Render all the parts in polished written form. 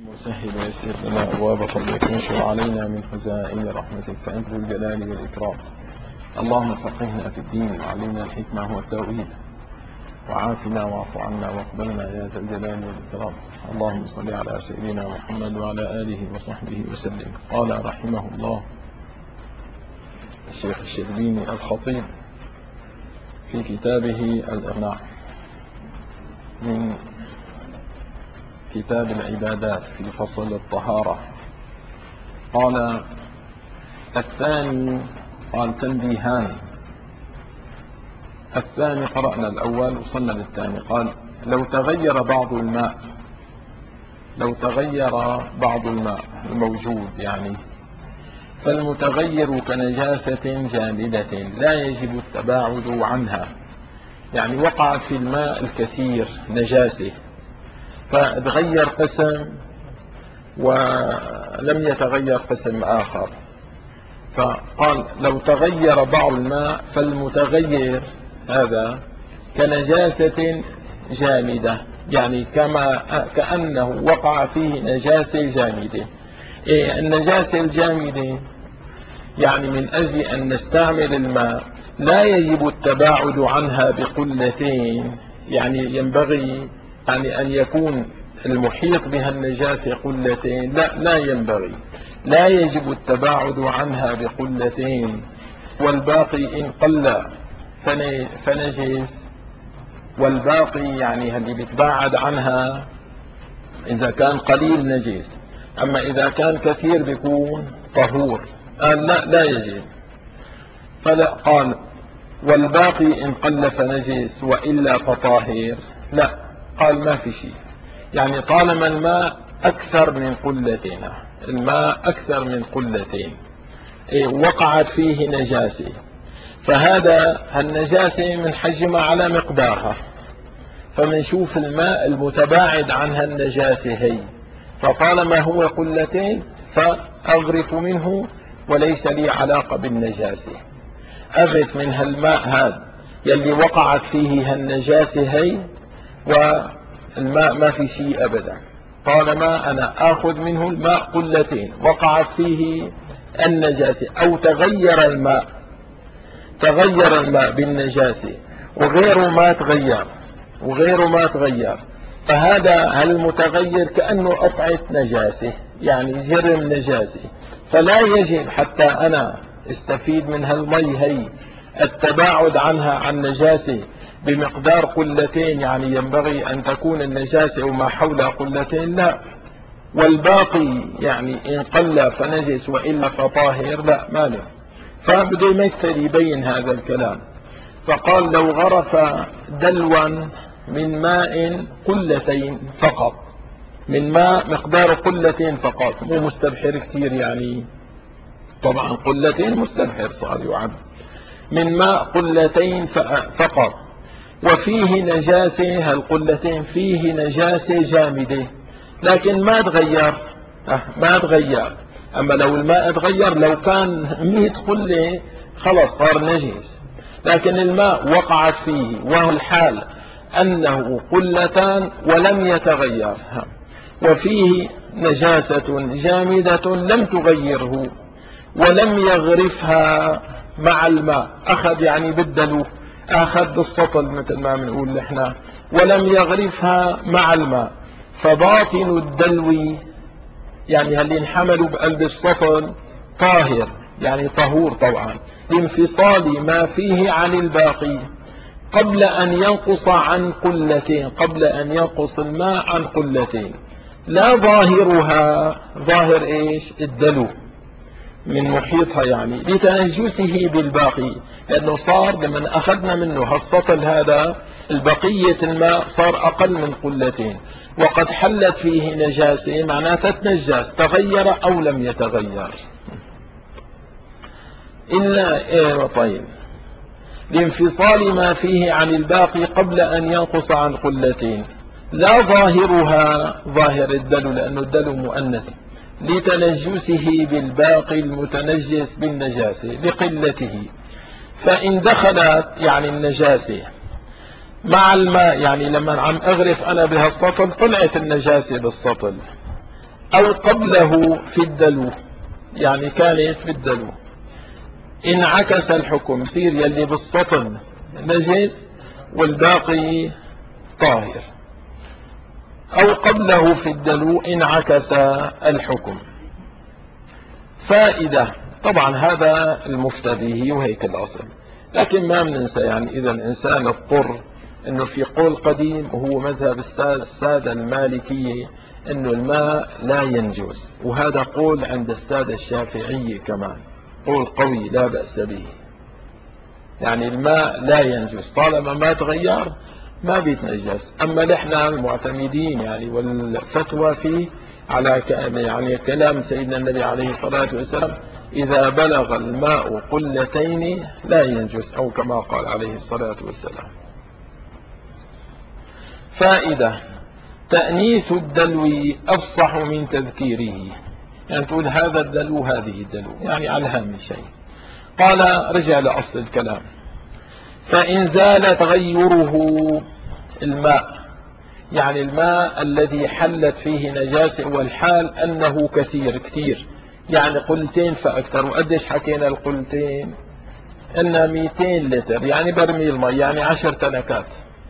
وسهل ويسر لنا أبواب فضلك وانشر علينا من خزائن رحمتك فأنت ذو الجلال والإكرام. اللهم فقهنا في الدين وعلمنا الحكمة والتأويل وعافنا واعف عنا واقبلنا يا ذا الجلال والإكرام. اللهم صل على سيدنا محمد وعلى آله وصحبه وسلم. قال رحمه الله الشيخ الشربيني الخطيب في كتابه الإغناء من كتاب العبادات في فصل الطهارة، قال الثاني، قال تنبيهان. الثاني قرأنا الأول وصلنا للثاني. قال لو تغير بعض الماء الموجود يعني فالمتغير كنجاسة جامدة لا يجب التباعد عنها. يعني وقعت في الماء الكثير نجاسة فتغير قسم ولم يتغير قسم آخر، فقال لو تغير بعض الماء فالمتغير هذا كنجاسة جامدة، يعني كأنه وقع فيه نجاسة جامدة. النجاسة الجامدة يعني من أجل أن نستعمل الماء لا يجب التباعد عنها بقلتين، يعني ينبغي يعني أن يكون المحيط بها النجاسة قلتين، لا ينبغي، لا يجب التباعد عنها بقلتين. والباقي إن قل فنجس، والباقي يعني اللي بيتباعد عنها إذا كان قليل نجس، أما إذا كان كثير بيكون طهور. قال لا يجب. فلا، قال والباقي إن قل فنجس وإلا فطاهر. لا، قال ما في شيء، يعني طالما الماء أكثر من قلتين، الماء أكثر من قلتين وقعت فيه نجاسة، فهذا النجاسة من حجمها على مقدارها، فمنشوف الماء المتباعد عنها النجاسة هي، فطالما هو قلتين فأغرف منه وليس لي علاقة بالنجاسة، أغرف من هالماء هذا يلي وقعت فيه هالنجاسة هي، والماء ما في شيء أبدا، طالما أنا آخذ منه الماء قلتين وقعت فيه النجاسة أو تغير الماء بالنجاسة وغيره ما تغير، فهذا المتغير كأنه قطعة نجاسة، يعني جرم نجاسة، فلا يجب حتى أنا استفيد من هالمي هي التباعد عنها عن نجاسة بمقدار قلتين، يعني ينبغي أن تكون النجاسة وما حولها قلتين، لا. والباقي يعني إن قل فنجس وإلا فطاهر، لا مانع. فبدأ يمثل يبين هذا الكلام، فقال لو غرف دلوا من ماء قلتين فقط، من ماء مقدار قلتين فقط، مو مستبحر كثير، يعني طبعا قلتين مستبحر صار يعد، من ماء قلتين فقط وفيه نجاسة، هالقلتين فيه نجاسة جامدة لكن ما تغير. أما لو الماء تغير، لو كان 100 قلة خلص صار نجس، لكن الماء وقعت فيه وهو الحال أنه قلتان ولم يتغير، وفيه نجاسة جامدة لم تغيره ولم يغرفها مع الماء، أخذ يعني بدلوا، أخذ بالسطل مثل ما بنقول نحن، ولم يغرفها مع الماء، فباطن الدلو يعني اللي انحملوا بقلب السطل طاهر، يعني طهور طبعا، لانفصال ما فيه عن الباقي قبل أن ينقص عن قلتين، قبل أن ينقص الماء عن قلتين، لا ظاهرها، ظاهر إيش؟ الدلو من محيطها، يعني لتنجسه بالباقي، لأنه صار لما أخذنا منه هالسطل هذا البقية الماء صار أقل من قلتين، وقد حلت فيه نجاسة، معناتها تنجس، تغير أو لم يتغير إلا طيب، لانفصال ما فيه عن الباقي قبل أن ينقص عن قلتين، لا ظاهرها، ظاهر الدلو لأنه الدلو مؤنث، لتنجسه بالباقي المتنجس بالنجاسة لقلته، فإن دخلت يعني النجاسة مع الماء، يعني لما عم أغرف أنا بهالسطل طلعت النجاسة بالسطل، أو قبله في الدلو، يعني كانت في الدلو، انعكس الحكم، يصير يلي بالسطن نجس والباقي طاهر. أو قبله في الدلو انعكس الحكم. فائدة، طبعا هذا المفتى وهيك الأصل، لكن ما بننسى يعني إذا الإنسان اضطر أنه في قول قديم وهو مذهب السادة المالكية أنه الماء لا ينجس، وهذا قول عند السادة الشافعية كمان، قول قوي لا بأس به، يعني الماء لا ينجس طالما ما تغير ما بيتنجس. أما نحن المعتمدين يعني والفتوى فيه على يعني كلام سيدنا النبي عليه الصلاة والسلام: إذا بلغ الماء قلتين لا ينجس، أو كما قال عليه الصلاة والسلام. فائدة: تأنيث الدلو أفصح من تذكيره، يعني تقول هذا الدلو هذه الدلو، يعني على الهامش شيء. قال رجع لأصل الكلام: فإن زال تغيره الماء، يعني الماء الذي حلت فيه نجاسة، والحال أنه كثير، يعني قلتين فأكثر. وقديش حكينا القلتين؟ إنها 200 لتر، يعني برميل مي، يعني 10 تنكات.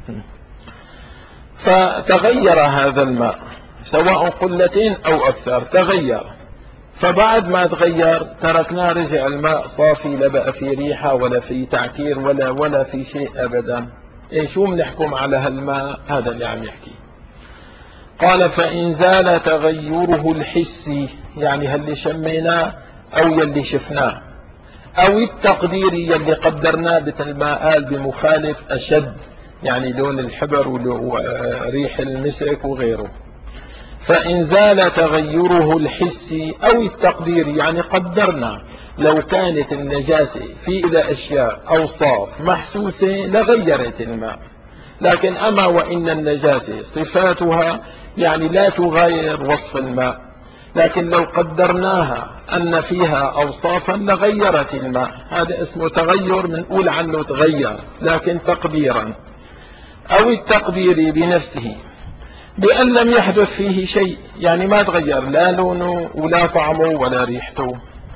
فتغير هذا الماء سواء قلتين أو أكثر، تغير. فبعد ما تغير تركناه، رجع الماء صافي، لا بقى في ريحة ولا في تعكير ولا في شيء أبدا. شو بنحكم على هالماء؟ هذا اللي عم يحكي. قال: فإن زال تغيره الحسي، يعني هاللي شميناه أو يلي شفناه، أو التقديري يلي قدرناه، مثل ما قال بمخالف أشد، يعني لون الحبر وريح المسك وغيره. فإن زال تغيره الحسي أو التقديري، يعني قدرنا لو كانت النجاسة في إلى أشياء أوصاف محسوسة لغيرت الماء، لكن أما وإن النجاسة صفاتها يعني لا تغير وصف الماء، لكن لو قدرناها أن فيها أوصافا لغيرت الماء، هذا اسمه تغير، بنقول عنه تغير لكن تقديرا. أو التقدير بنفسه بأن لم يحدث فيه شيء، يعني ما تغير لا لونه ولا طعمه ولا ريحته،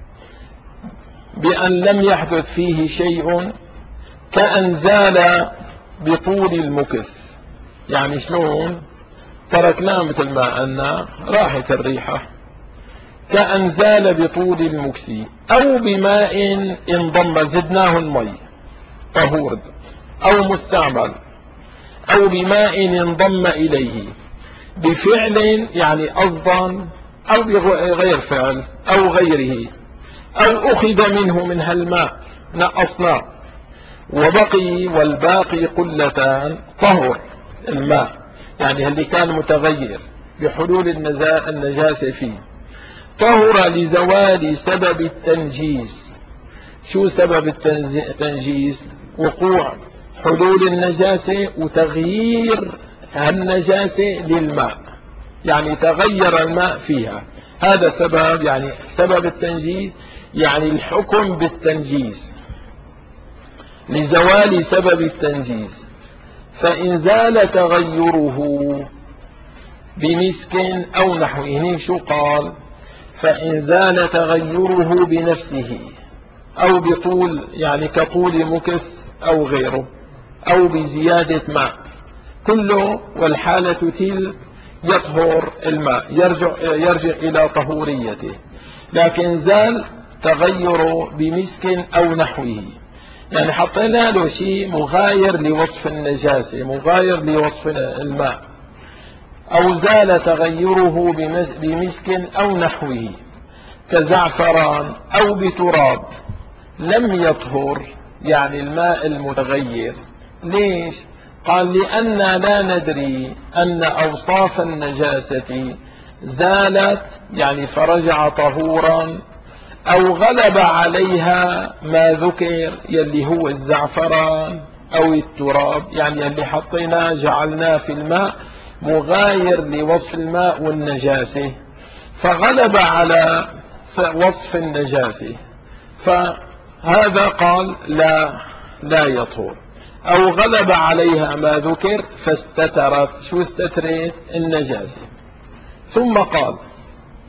بأن لم يحدث فيه شيء، كأن زال بطول المكث. يعني شلون؟ تركناه مثل ما قلنا راحت الريحة، كأن زال بطول المكث، أو بماء انضم، زدناه المي طهور أو مستعمل، أو بماء انضم إليه بفعل، يعني قصدا أو بغير فعل أو غيره، أو أخذ منه من هالماء نقصناه وبقي والباقي قلتان، طهر الماء، يعني اللي كان متغير بحلول النجاسة فيه، طهر لزوال سبب التنجيس. شو سبب التنجيس؟ وقوع حلول النجاسة وتغيير النجاسة للماء، يعني تغير الماء فيها، هذا سبب، يعني سبب التنجيس، يعني الحكم بالتنجيس لزوال سبب التنجيس. فإن زال تغيره بمسك أو نحوه، هنا شو قال؟ فإن زال تغيره بنفسه أو بطول، يعني كطول مكث أو غيره، أو بزيادة ماء، كله والحالة تلك يطهر الماء، يرجع إلى طهوريته. لكن زال تغيره بمسك أو نحوه، يعني حطينا له شيء مغاير لوصف النجاسة، مغاير لوصف الماء. أو زال تغيره بمسك أو نحوه كزعفران أو بتراب، لم يطهر يعني الماء المتغير. ليش؟ قال: لأننا لا ندري أن أوصاف النجاسة زالت، يعني فرجع طهورا، أو غلب عليها ما ذكر يلي هو الزعفران أو التراب، يعني اللي حطيناه جعلناه في الماء مغاير لوصف الماء والنجاسة، فغلب على وصف النجاسة، فهذا قال لا يطهر. أو غلب عليها ما ذكر فاستترت، شو استترت؟ النجاسة. ثم قال: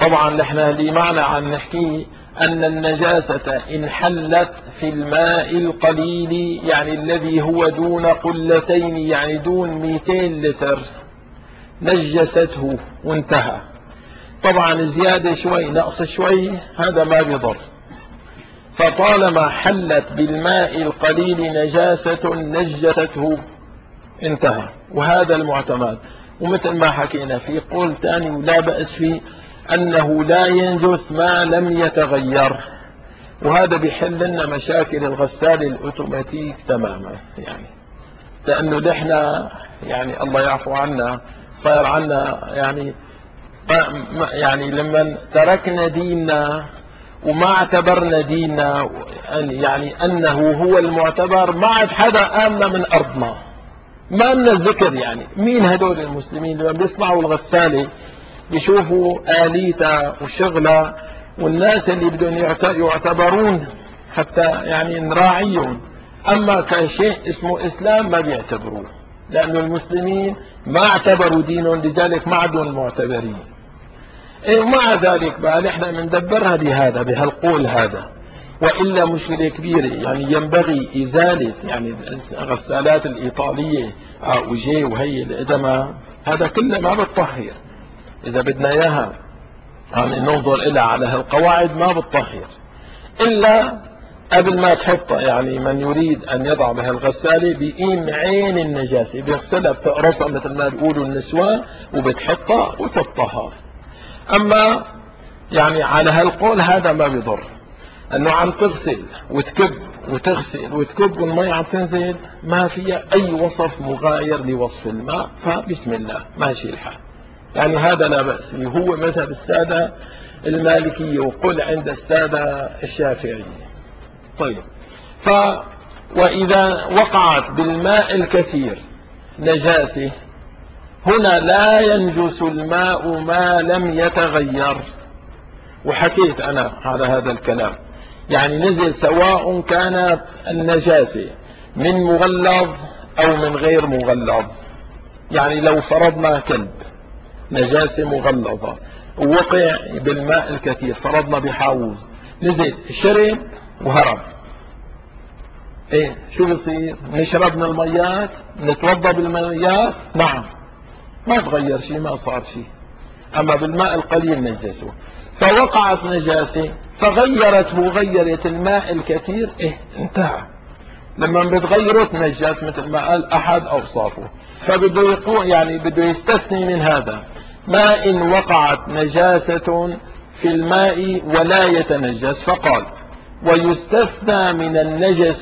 طبعا نحن اللي معنى عن نحكي أن النجاسة إن حلت في الماء القليل، يعني الذي هو دون قلتين، يعني دون 200 لتر، نجسته وانتهى. طبعا زيادة شوي نقص شوي هذا ما بيضر. فطالما حلت بالماء القليل نجاسة نجسته انتهى، وهذا المعتمد. ومثل ما حكينا في قول ثاني ولا بأس فيه، أنه لا ينجس ما لم يتغير، وهذا بيحل لنا مشاكل الغسالة الأوتوماتيك تماما. يعني لأنه نحن يعني الله يعفو عنا صار عنا يعني لما تركنا ديننا وما اعتبرنا ديننا يعني أنه هو المعتبر، ما عاد حدا آمنا من أرضنا، ما لنا ذكر. يعني مين هدول المسلمين لما بيسمعوا الغسالة بيشوفوا آليتها وشغلها، والناس اللي بدهم يعتبرون حتى يعني نراعيهم، أما كشيء اسمه إسلام ما بيعتبروه، لأن المسلمين ما اعتبروا دينهم، لذلك ما عدوا المعتبرين. ومع ذلك بقى نحن بندبرها بهالقول هذا، وإلا مشكلة كبيرة. يعني ينبغي إزالة يعني الغسالات الإيطالية وجي وهي القدماء، هذا كله ما بتطهر. إذا بدنا إياها يعني ننظر إلى على هالقواعد ما بتطهر إلا قبل ما تحطها. يعني من يريد أن يضع بهالغسالة بيقيم عين النجاسة، بيغسلها بتقرصها مثل ما بيقولوا النسوان، وبتحطها وتطهر. أما يعني على هالقول هذا ما بيضر، أنه عم تغسل وتكب وتغسل وتكب والمي عم تنزل، ما فيها أي وصف مغاير لوصف الماء، فبسم الله ماشي الحال. يعني هذا لا بأس به، هو مذهب السادة المالكية وقل عند السادة الشافعية. طيب، وإذا وقعت بالماء الكثير نجاسة، هنا لا ينجس الماء ما لم يتغير. وحكيت أنا على هذا الكلام، يعني نزل سواء كانت النجاسة من مغلظ أو من غير مغلظ. يعني لو فرضنا كلب نجاسة مغلظة ووقع بالماء الكثير، فرضنا بحاوز، نزل شرب وهرب، شو بصير؟ نشرب من الميات، نتوضا بالميات؟ نعم، ما تغير شيء، ما صار شيء. أما بالماء القليل نجسه، فوقعت نجاسة فغيرت الماء الكثير، انتهى. لما بتغيره تنجس مثل ما قال أحد أوصافه. فبده يقول يعني بده يستثني من هذا ما إن وقعت نجاسة في الماء ولا يتنجس، فقال ويستثنى من النجس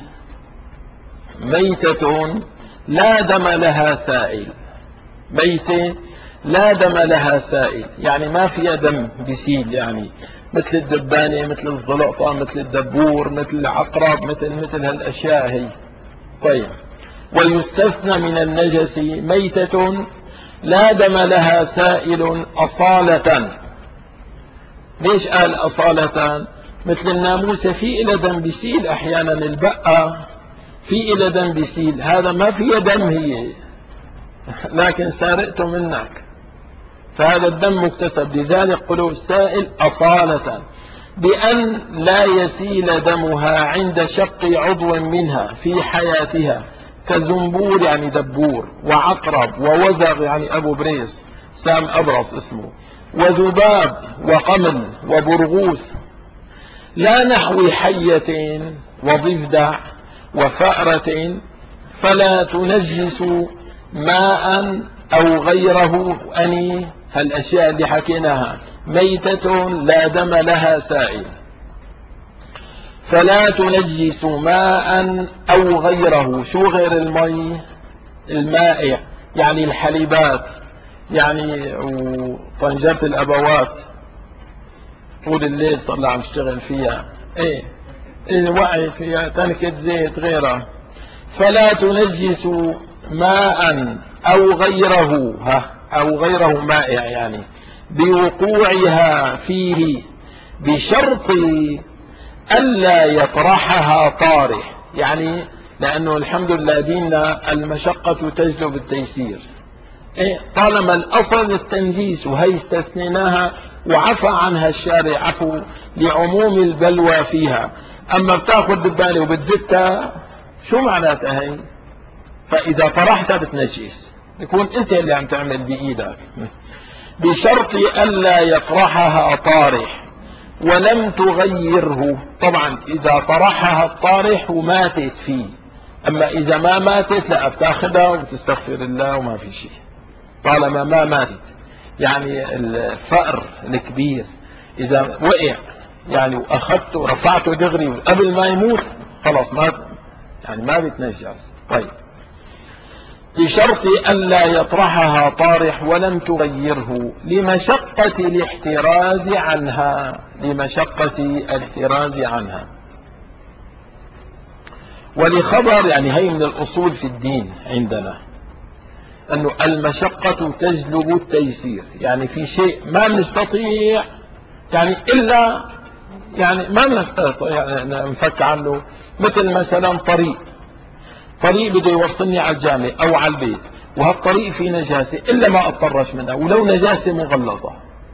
ميتة لا دم لها سائل. ميتة لا دم لها سائل، يعني ما فيها دم بيسيل، يعني مثل الدبانة، مثل الزلقطة، مثل الدبور، مثل العقرب، مثل هالأشياء هي. طيب، ويستثنى من النجس ميتة لا دم لها سائل أصالة. ليش قال أصالة؟ مثل الناموسة في إلى دم بيسيل أحيانا، البقة في إلى دم بيسيل، هذا ما فيها دم هي، لكن سارقته منك، فهذا الدم مكتسب، لذلك قلوا السائل أصالة، بأن لا يسيل دمها عند شق عضو منها في حياتها، كزنبور يعني دبور، وعقرب، ووزغ يعني أبو بريس سام أبرص اسمه، وذباب وقمل وبرغوث، لا نحو حية وضفدع وفأرة، فلا تنجس ماء أو غيره. أني هالأشياء اللي حكيناها ميتة لا دم لها سائل، فلا تنجس ماء أو غيره. شو غير المي؟ المائع، يعني الحليبات، يعني وطنجات الأبوات طول الليل صار عم اشتغل فيها، الوعي فيها تنكة زيت غيرها. فلا تنجس ماء أو غيره، أو غيره مائع، يعني بوقوعها فيه بشرط ألا يطرحها طارح. يعني لأنه الحمد لله ديننا المشقة تجلب التيسير، طالما الأصل التنجيس وهي استثنيناها وعفى عنها الشارع، عفو لعموم البلوى فيها. أما بتاخذ دبانة وبتزتها شو معناتها هي؟ فإذا طرحتها بتنجس، يكون أنت اللي عم تعمل بإيدك. بشرط ألا يطرحها طارح ولم تغيره. طبعا إذا طرحها الطارح وماتت فيه، أما إذا ما ماتت لا، بتاخذها وبتستغفر الله وما في شيء طالما ما ماتت. يعني الفأر الكبير إذا وقع يعني وأخذته ورفعته دغري قبل ما يموت خلاص ما يعني ما بيتنجس. طيب، بشرط ألا يطرحها طارح ولم تغيره لمشقة الاحتراز عنها، لمشقة الاحتراز عنها. ولخبر، يعني هي من الأصول في الدين عندنا، أنه المشقة تجلب التيسير. يعني في شيء ما نستطيع يعني إلا يعني ما نستطيع يعني نفك عنه، مثل مثلا طريق بده يوصلني على الجامع أو على البيت، وهالطريق فيه نجاسة إلا ما أتطرش منها، ولو نجاسة مغلظة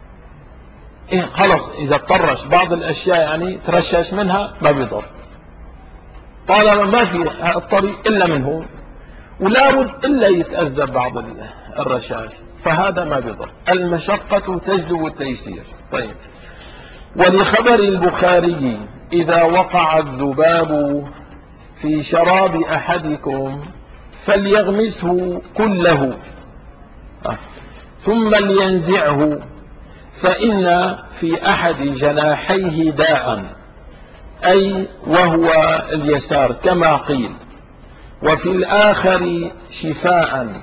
خلص إذا اضطرش بعض الأشياء يعني ترشش منها ما بيضر، طالما ما في الطريق إلا منه ولا بد إلا يتأذى بعض الرشاش، فهذا ما بيضر. المشقة تجلب التيسير. طيب، ولخبر البخاري إذا وقع الذباب في شراب أحدكم فليغمسه كله ثم لينزعه، فإن في أحد جناحيه داء، أي وهو اليسار كما قيل، وفي الآخر شفاء.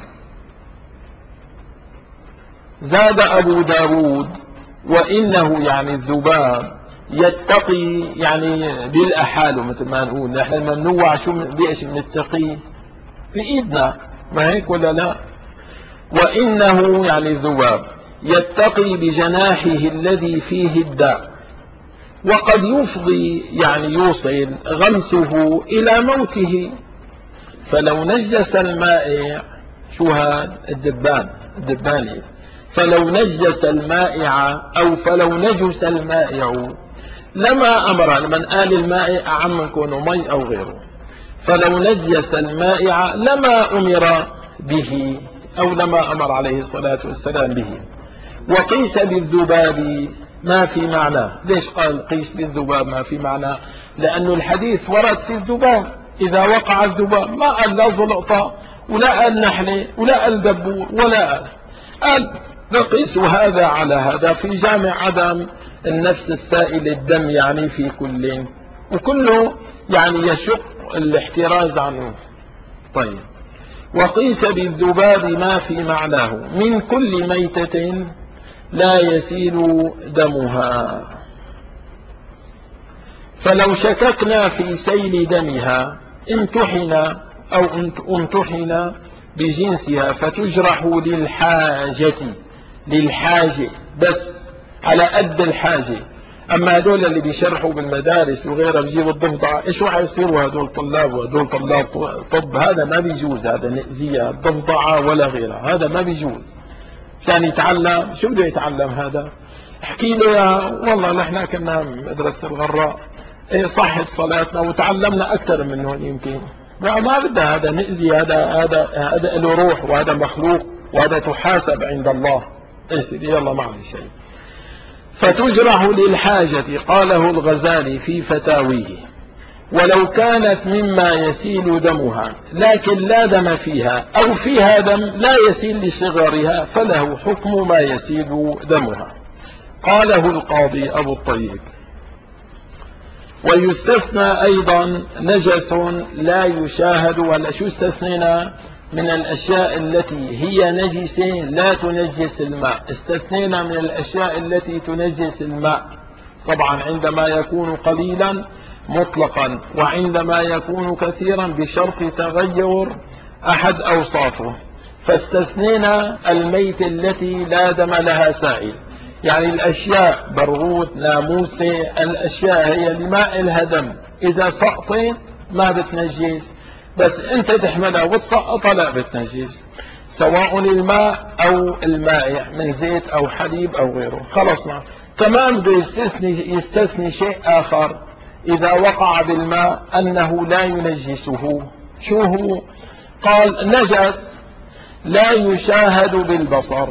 زاد أبو داود وإنه يعني الذباب يتقي، يعني بالأحاله مثل ما نقول نحن لما ننوع شو بإيش بنتقي بإيدنا، ما هيك ولا لا؟ وإنه يعني الذباب يتقي بجناحه الذي فيه الداء، وقد يفضي يعني يوصل غمسه إلى موته. فلو نجس المائع، شو هذا الدباني، فلو نجس المائع أو فلو نجس المائع لما أمر، لمن قال المائع أعم من كونه مي أو غيره، فلو نجس المائع لما أمر به أو لما أمر عليه الصلاة والسلام به. وقيس بالذباب ما في معناه. ليش قال قيس بالذباب ما في معناه؟ لأن الحديث ورد في الذباب، إذا وقع الذباب ما قال لا زلقطة ولا قال نحلة ولا قال دبور ولا قال نقيس هذا على هذا في جامع عدم النفس السائل الدم، يعني في كل وكله يعني يشق الاحتراز عنه. طيب، وقيس بالذباب ما في معناه من كل ميتة لا يسيل دمها. فلو شككنا في سيل دمها امتحن بجنسها فتجرح للحاجة بس على قد الحاجة. أما هدول اللي بيشرحوا بالمدارس وغيرها بيجيبوا الضفدعة، إيش راح يصيروا هدول طلاب وهدول طلاب طب؟ هذا ما بيجوز، هذا نأذية الضفدعة ولا غيرها، هذا ما بيجوز. كان يتعلم شو بده يتعلم هذا؟ احكي له يا والله نحن كنا مدرسة الغراء صحت صلاتنا وتعلمنا أكثر من هون، يمكن ما بدها هذا نأذي، هذا له روح وهذا مخلوق وهذا تحاسب عند الله. يلا معلش. فتجرح للحاجة، قاله الغزالي في فتاويه. ولو كانت مما يسيل دمها لكن لا دم فيها أو فيها دم لا يسيل لصغرها فله حكم ما يسيل دمها. قاله القاضي أبو الطيب. ويستثنى أيضا نجس لا يشاهد. ولا شو استثنينا من الأشياء التي هي نجسة لا تنجس الماء؟ استثنينا من الأشياء التي تنجس الماء طبعا عندما يكون قليلا مطلقا، وعندما يكون كثيرا بشرط تغير أحد أوصافه. فاستثنينا الميت التي لا دم لها سائل، يعني الأشياء برغوث ناموسة، الأشياء هي لماء الهدم إذا سقطت ما بتنجس، بس أنت تحملها وتسقطها لا بتنجس. سواء الماء أو المائع من زيت أو حليب أو غيره. خلصنا. كمان بده يستثني شيء آخر إذا وقع بالماء أنه لا ينجسه. شو هو؟ قال نجس لا يشاهد بالبصر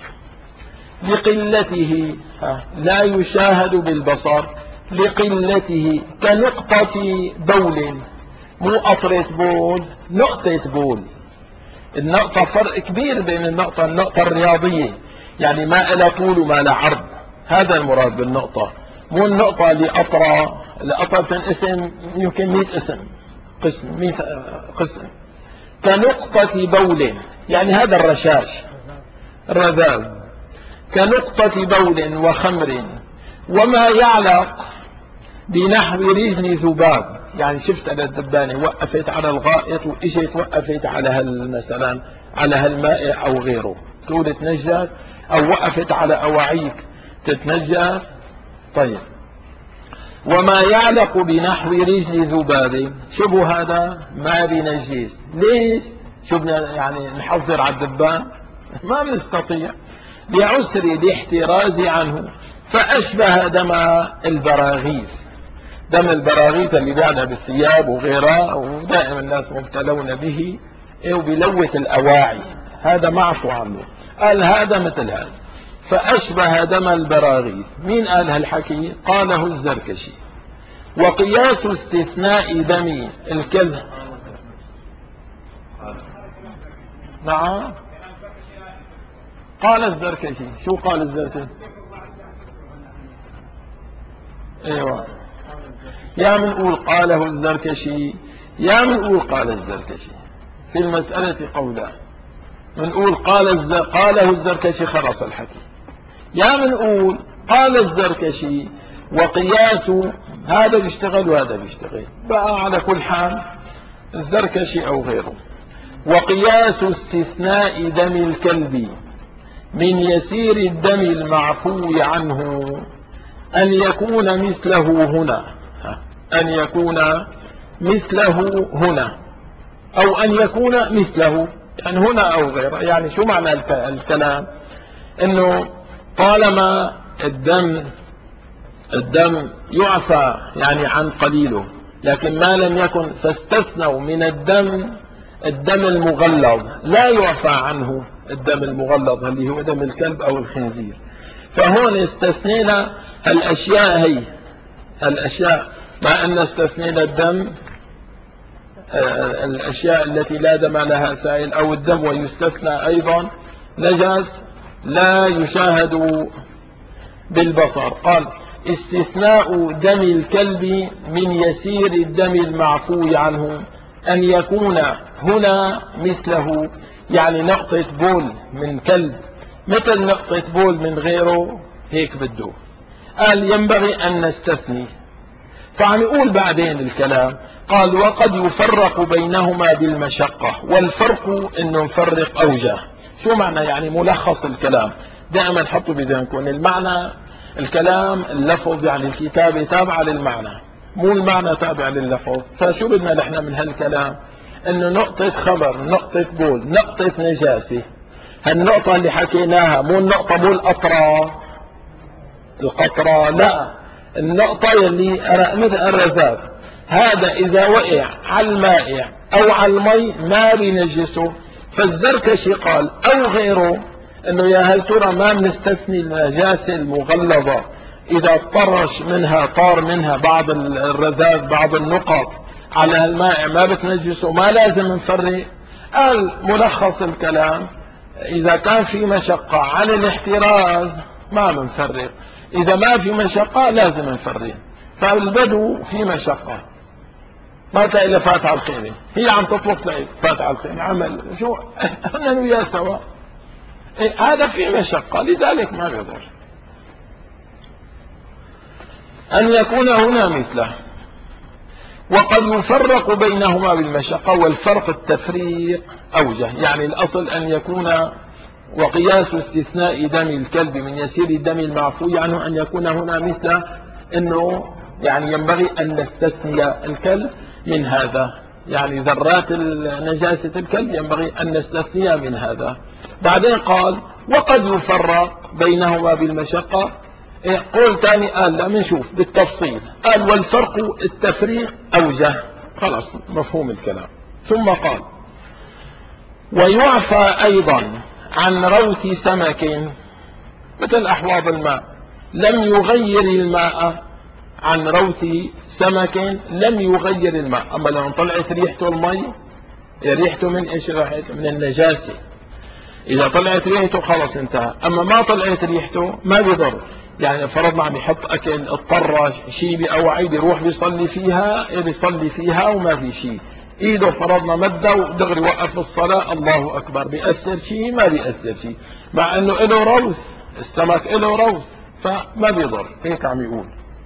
لقلته، لا يشاهد بالبصر لقلته، كنقطة بول، مو قطرة بول، نقطة بول. النقطة فرق كبير بين النقطة الرياضية، يعني ما لها طول وما لها عرض، هذا المراد بالنقطة، مو النقطة اللي القطرة بتنقسم يمكن 100 قسم 100 قسم. كنقطة بول، يعني هذا الرشاش الرذاذ، كنقطة بول وخمر وما يعلق بنحو رجل ذباب. يعني شفت أنا الدبانة وقفت على الغائط وإجت وقفت على مثلا على هالمائع أو غيره تقول تنجس، أو وقفت على أواعيك تتنجس. طيب، وما يعلق بنحو رجل ذباب، شو هذا؟ ما بينجس. ليش؟ شو بدنا يعني نحذر على الدبان؟ ما بنستطيع لعسر الاحتراز عنه، فأشبه دم البراغيث. دم البراغيث اللي بعدها بالثياب وغيرها، ودائما الناس مبتلون به، وبلوث الأواعي، هذا معفو عنه. قال هذا مثل هذا، فأشبه دم البراغيث. مين قال هالحكي؟ قاله الزركشي. وقياس استثناء دم الكلب. نعم، قال الزركشي. شو قال الزركشي؟ ايوه، يا منقول قاله الزركشي، يا منقول قال الزركشي. في المسألة قولان، منقول قاله الزركشي خلص الحكي، يا منقول قال الزركشي وقياس هذا بيشتغل وهذا بيشتغل بقى على كل حال الزركشي أو غيره. وقياس استثناء دم الكلب من يسير الدم المعفو عنه أن يكون مثله هنا، أن يكون مثله هنا، أو أن يكون مثله، يعني هنا أو غيره. يعني شو معنى الكلام؟ إنه طالما الدم يعفى يعني عن قليله، لكن ما لم يكن، فاستثنوا من الدم المغلظ، لا يعفى عنه الدم المغلظ اللي هو دم الكلب أو الخنزير. فهون استثنينا الأشياء، الأشياء مع أن استثنينا الدم، الأشياء التي لا دم لها سائل أو الدم، ويستثنى أيضا نجس لا يشاهد بالبصر. قال استثناء دم الكلب من يسير الدم المعفو عنه أن يكون هنا مثله، يعني نقطة بول من كلب مثل نقطة بول من غيره، هيك بده. قال ينبغي أن نستثني، فعم يقول بعدين الكلام. قال وقد يفرق بينهما بالمشقة، والفرق انه نفرق اوجه. شو معنى؟ يعني ملخص الكلام دائما حطوا بذهنكم المعنى، الكلام اللفظ يعني الكتابة تابعة للمعنى، مو المعنى تابع لللفظ. فشو بدنا نحن من هالكلام؟ انه نقطة خبر، نقطة بول، نقطة نجاسة، هالنقطة اللي حكيناها مو النقطة، مو القطرة، لا، النقطة اللي مثل الرذاذ، هذا إذا وقع على المائع أو على المي ما بينجسه. فالزركشي قال أو غيره أنه يا هل ترى ما بنستثني النجاسة المغلظة إذا طار منها بعض الرذاذ، بعض النقط على المائع ما بتنجسه، ما لازم نفرق. قال ملخص الكلام إذا كان في مشقة عن الاحتراز ما بنفرق، إذا ما في مشقة لازم نفرق. فالبدو في مشقة، ما تلاقي إلا فات على الخيمة، هي عم تطلق تلاقي فات على الخيمة، عمل شو احنا وياه سوا، هذا في مشقة لذلك ما بيضر. أن يكون هنا مثله. وقد يفرق بينهما بالمشقة، والفرق التفريق أوجه. يعني الأصل أن يكون، وقياس استثناء دم الكلب من يسير الدم المعفو عنه أن يكون هنا مثله، أنه يعني ينبغي أن نستثني الكلب من هذا. يعني ذرات نجاسة الكلب ينبغي أن نستثنيها من هذا. بعدين قال وقد يفرق بينهما بالمشقة. قول تاني قال لا منشوف بالتفصيل، قال والفرق التفريق أوجه، خلاص مفهوم الكلام. ثم قال ويعفى أيضا عن روث سمك مثل أحواض الماء لم يغير الماء، عن روث سمك لم يغير الماء. أما لو طلعت ريحته المي، ريحته من إيش؟ من النجاسة. إذا طلعت ريحته خلاص انتهى. أما ما طلعت ريحته ما بيضر. يعني فرضنا عم يحط أكل اضطر شيء بأوعي بيروح بيصلي فيها وما في شيء، إيده فرضنا مده ودغري وقف الصلاة الله أكبر، بيأثر شيء؟ ما بيأثر شيء، مع أنه له روث، السمك له روث فما بيضر. هيك عم يقول.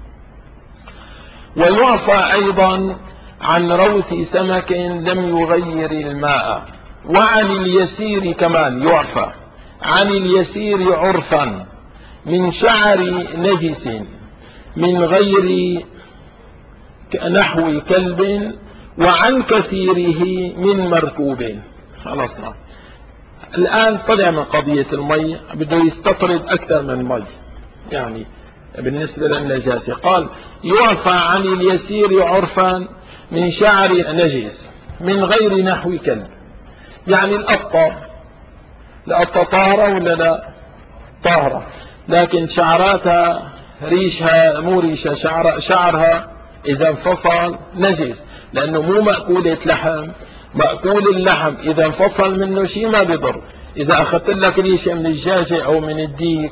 ويعفى أيضا عن روث سمك لم يغير الماء، وعن اليسير كمان يعفى عن اليسير عرفا من شعر نجس من غير نحو كلب، وعن كثيره من مركوب. خلاص الآن طلع من قضية المي، بده يستطرد أكثر من مي. يعني بالنسبة للنجاسة قال يعفى عن اليسير عرفا من شعر نجس من غير نحو كلب. يعني القطة طاهرة ولا لا؟ طاهرة، لكن شعراتها ريشها مو ريشها شعرها إذا انفصل نجس، لأنه مو مأكولة لحم. مأكول اللحم إذا انفصل منه شيء ما بيضر. إذا أخذت لك ريشة من الدجاجة أو من الديك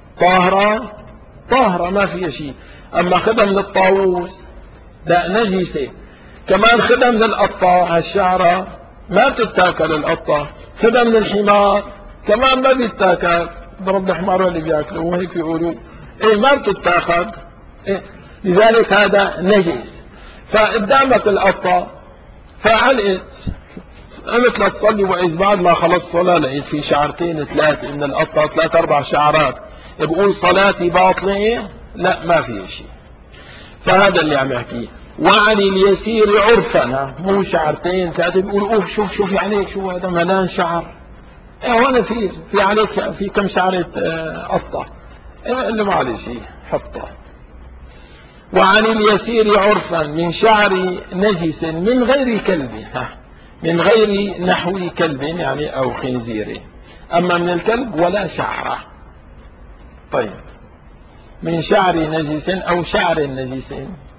طاهرة ما فيها شيء. أما خدها من الطاووس لا نجسة. كمان خدها من القطة، هالشعرة ما بتتاكل القطة. خدها من الحمار كمان ما بيتاكل، برب الحمار اللي بياكلوا وهيك يقولوا ما بتتاخذ. لذلك هذا نجس. فقدامك القطة فعلقت، قمت لتصلي، وإذ بعد ما خلص صلاة لقيت في شعرتين ثلاثة من القطة، 3-4 شعرات، بقول صلاتي باطلة؟ لا ما في شيء. فهذا اللي عم يحكيه. وعن اليسير عرفا، مو شعرتين ثلاثة بيقول اوف شوف عليك شو هذا ملان شعر. هون في عليك في كم شعرة قطة، اللي ما عليه شيء حطه. وعن اليسير عرفا من شعر نجس من غير كلب، من غير نحو كلب يعني أو خنزير. أما من الكلب ولا شعره. طيب من شعر نجس أو شعر نجس،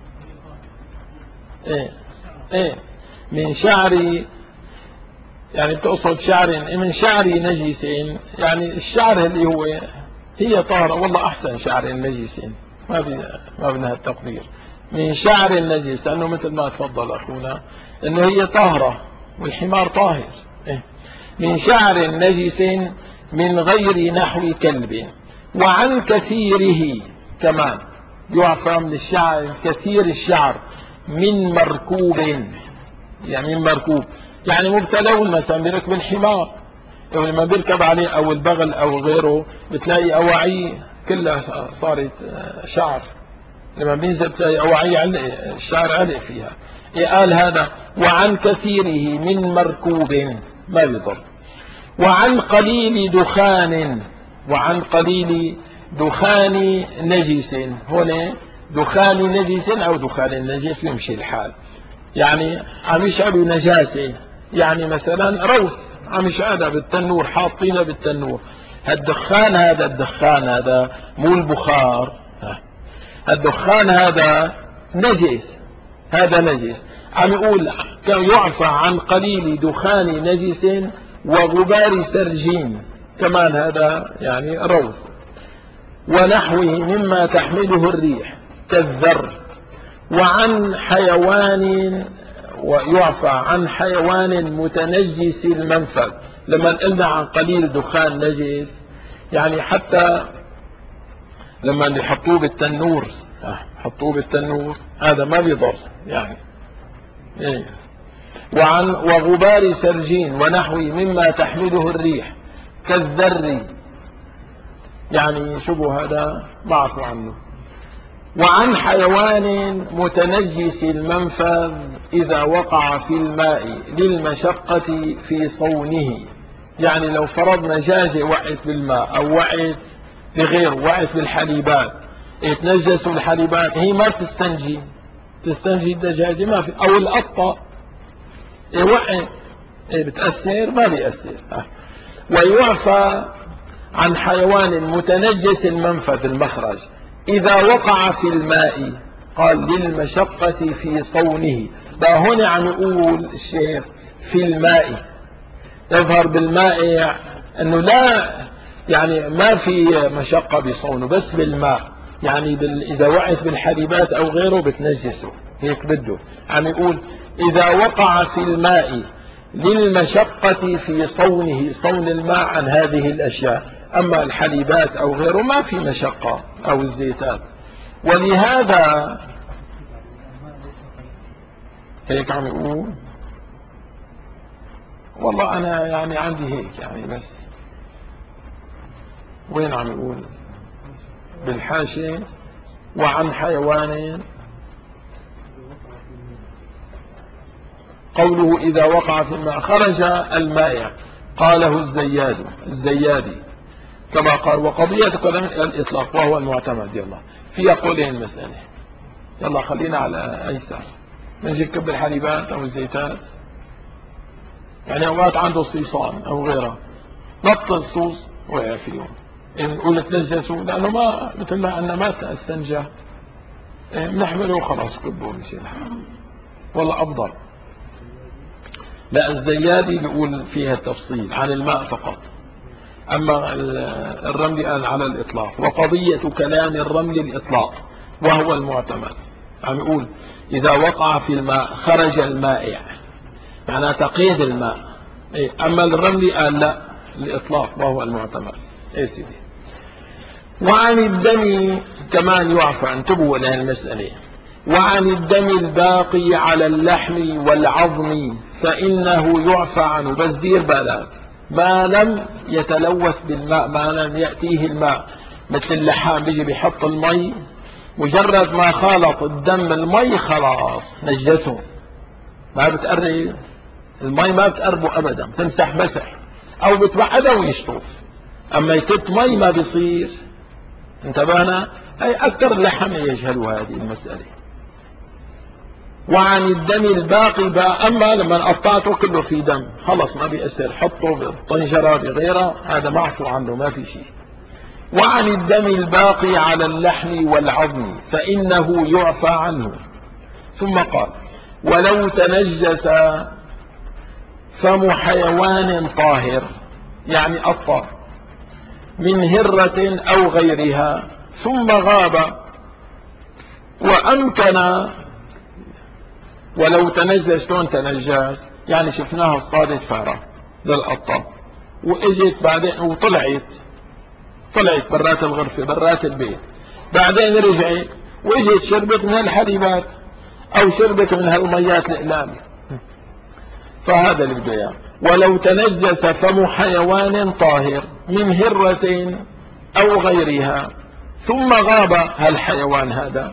من شعر يعني تقصد شعر، من شعر نجس يعني الشعر اللي هو هي طاهرة. والله أحسن شعر النجس، ما بدنا التقدير. من شعر النجس لأنه مثل ما تفضل أخونا أنه هي طاهرة والحمار طاهر. من شعر نجس من غير نحو كلب، وعن كثيره كمان يعفى من الشعر كثير الشعر من مركوب. يعني من مركوب يعني مبتلون، مثلا بيركب الحمار لما بيركب عليه او البغل او غيره بتلاقي اواعيه كلها صارت شعر، لما بينزل بتلاقي اواعيه علق الشعر علق فيها. قال هذا وعن كثيره من مركوب ما بيضر. وعن قليل دخان، وعن قليل دخان نجس، هنا دخان نجس او دخان النجس يمشي الحال. يعني عم يشعلوا نجاسة، يعني مثلا روث عم يشعلها بالتنور، حاطينها بالتنور. الدخان هذا مو البخار، الدخان هذا نجس، هذا نجس. عم يقول يعفى عن قليل دخان نجس وغبار سرجين، كمان هذا يعني روث، ونحوه مما تحمله الريح كالذر. وعن حيوان، ويعفى عن حيوان متنجس المنفذ. لما قلنا عن قليل دخان نجس يعني حتى لما يحطوه بالتنور، حطوه بالتنور هذا ما بيضر يعني. وغبار سرجين ونحوه مما تحمله الريح كالذر، يعني شبه هذا معفو عنه. وعن حيوان متنجس المنفذ إذا وقع في الماء للمشقة في صونه. يعني لو فرضنا دجاجة وقعت بالماء أو وقعت بغير، وقعت بالحليبات، يتنجسوا الحليبات، هي ما بتستنجي، تستنجي الدجاجة ما في، أو القطة وقعت بتأثر ما بيأثر. ويعفى عن حيوان متنجس المنفذ المخرج إذا وقع في الماء، قال للمشقة في صونه. بقى هنا عم يقول الشيخ في الماء، يظهر بالماء أنه لا يعني ما في مشقة بصونه، بس بالماء، يعني إذا وقعت بالحليبات أو غيره بتنجسه، هيك بده عم يقول إذا وقع في الماء للمشقة في صونه، صون الماء عن هذه الأشياء. أما الحليبات أو غيره ما في مشقة، أو الزيتات. ولهذا هيك عم يقول، والله أنا يعني عندي هيك يعني، بس وين عم يقول بالحاشية وعن حيوان، قوله إذا وقع في الماء خرج المائع، قاله الزيادي كما قال. وقضية كلام الإطلاق وهو المعتمد. يلا في قولين المسألة، يلا خلينا على أيسر، نجي كب الحليبات أو الزيتات، يعني أوقات عنده صيصان أو غيره، نط الصوص وقع فيهم، إن قلت تنجسوا لأنه ما مثل ما أن ما استنجى، بنحمله وخلاص كبه ونشيلها، والله أفضل. لا الزيادي بيقول فيها التفصيل عن الماء فقط، أما الرمل قال على الإطلاق. وقضية كلام الرمل الإطلاق وهو المعتمد، عم يقول إذا وقع في الماء خرج المائع، معناه تقييد الماء. أما الرمل قال لا، الإطلاق وهو المعتمد. سيدي. وعن الدم كمان يعفى، انتبهوا لهذه المسألة. وعن الدم الباقي على اللحم والعظم فإنه يعفى عنه، بس دير بالك، ما لم يتلوث بالماء، ما لم يأتيه الماء. مثل اللحام بيجي بيحط المي، مجرد ما خالط الدم المي خلاص نجسه، ما بتقرب المي، ما بتقربه أبدا، تمسح مسح أو بتبعده ويشطف. أما يتت مي ما بيصير. انتبهنا؟ أي أكثر اللحم يجهلوا هذه المسألة. وعن الدم الباقي بقى، أما لما قطعته كله في دم خلص ما بيأثر، حطه بطنجرة بغيرها، هذا معفو عنه ما في شيء. وعن الدم الباقي على اللحم والعظم فإنه يعفى عنه. ثم قال ولو تنجس فم حيوان طاهر، يعني قطع من هرة أو غيرها ثم غاب وأمكن. ولو تنجس، شلون تنجس؟ يعني شفناها اصطادت فارة للقطة واجت بعدين وطلعت برات الغرفة برات البيت، بعدين رجعت واجت شربت من الحليبات او شربت من هالميات الإقلام، فهذا اللي بده اياه. ولو تنجس فم حيوان طاهر من هرة او غيرها ثم غاب هالحيوان هذا،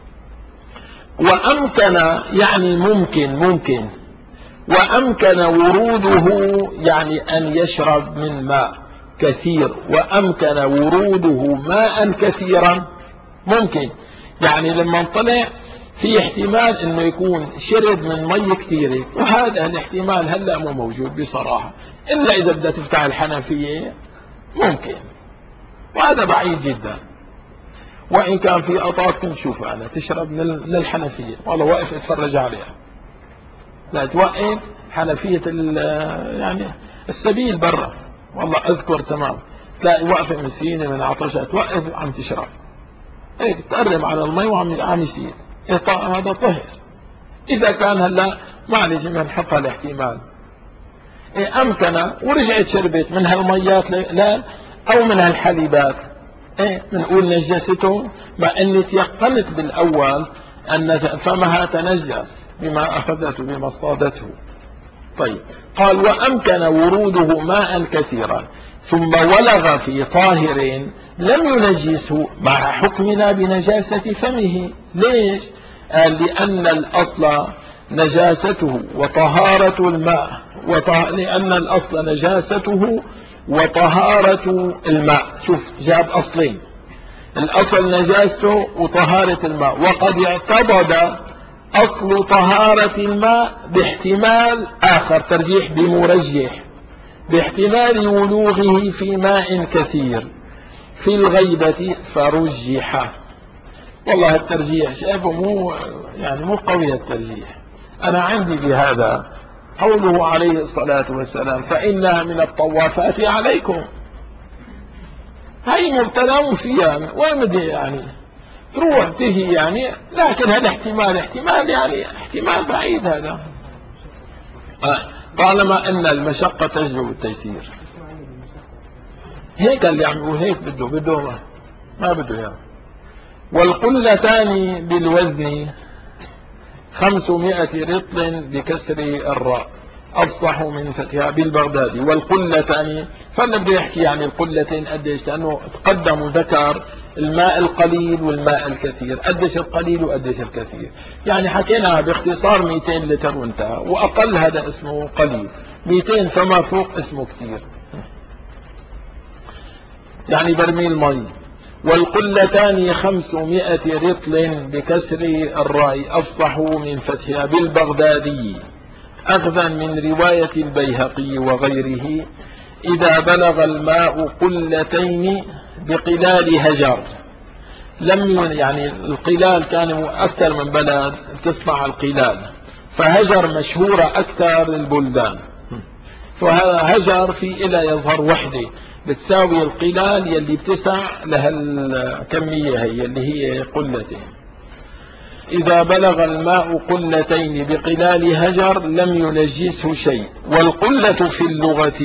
وأمكن يعني ممكن وأمكن وروده، يعني أن يشرب من ماء كثير، وأمكن وروده ماء كثيرا، ممكن يعني لما طلع في احتمال انه يكون شرب من مي كثيرة، وهذا الاحتمال هلا مو موجود بصراحة، الا اذا بدها تفتح الحنفية ممكن، وهذا بعيد جدا. وإن كان في قطات كنت شوفها أنا تشرب من الحنفية، والله واقف اتفرج عليها، لا توقف حنفية يعني السبيل برا، والله أذكر تمام، تلاقي واقفة مسكينة من عطشها توقف عم تشرب، هيك تقرب على المي وعم يصير هذا طهر. إذا كان هلا معلش بنحطها الاحتمال، أمكن ورجعت شربت من هالميات لا أو من هالحليبات، بنقول نجسته، مع اني تيقنت بالاول ان فمها تنجس بما اخذته بما اصطادته. طيب قال وامكن وروده ماء كثيرا، ثم ولغ في طاهر لم ينجسه مع حكمنا بنجاسة فمه. ليش؟ قال لأن الأصل نجاسته وطهارة الماء، لأن الأصل نجاسته وطهارة الماء. شوف، جاب أصلين، الأصل نجاسته وطهارة الماء، وقد اعتضد أصل طهارة الماء باحتمال آخر، ترجيح بمرجح، باحتمال ولوغه في ماء كثير في الغيبة فرجح. والله الترجيح شايفه مو قوي الترجيح. أنا عندي بهذا قوله عليه الصلاة والسلام فإنها من الطوافات عليكم. هاي مبتلى فيها، وين بدي يعني تروح تجي يعني، لكن هذا احتمال يعني احتمال بعيد هذا. طالما ان المشقة تجلب التيسير. هيك اللي عم يقول هيك بده ما بده يعني. والقلتان بالوزن 500 رطل بكسر الراء أفصح من فتحها بالبغدادي. والقلتان، فأنا بدي أحكي عن القلتين قديش، لأنه تقدم ذكر الماء القليل والماء الكثير، قديش القليل وقديش الكثير. يعني حكينا باختصار 200 لتر وانتهى، وأقل هذا اسمه قليل، 200 فما فوق اسمه كثير، يعني برميل مي. والقلتان 500 رطل بكسر الراء أفصح من فتحها بالبغدادي أخذا من رواية البيهقي وغيره إذا بلغ الماء قلتين بقلال هجر. يعني القلال كانوا أكثر من بلد تصنع القلال، فهجر مشهورة أكثر البلدان، فهجر في إلى يظهر وحدة بتساوي القلال يلي بتسع لها الكمية هي اللي هي قلتين. إذا بلغ الماء قلتين بقلال هجر لم ينجسه شيء. والقلة في اللغة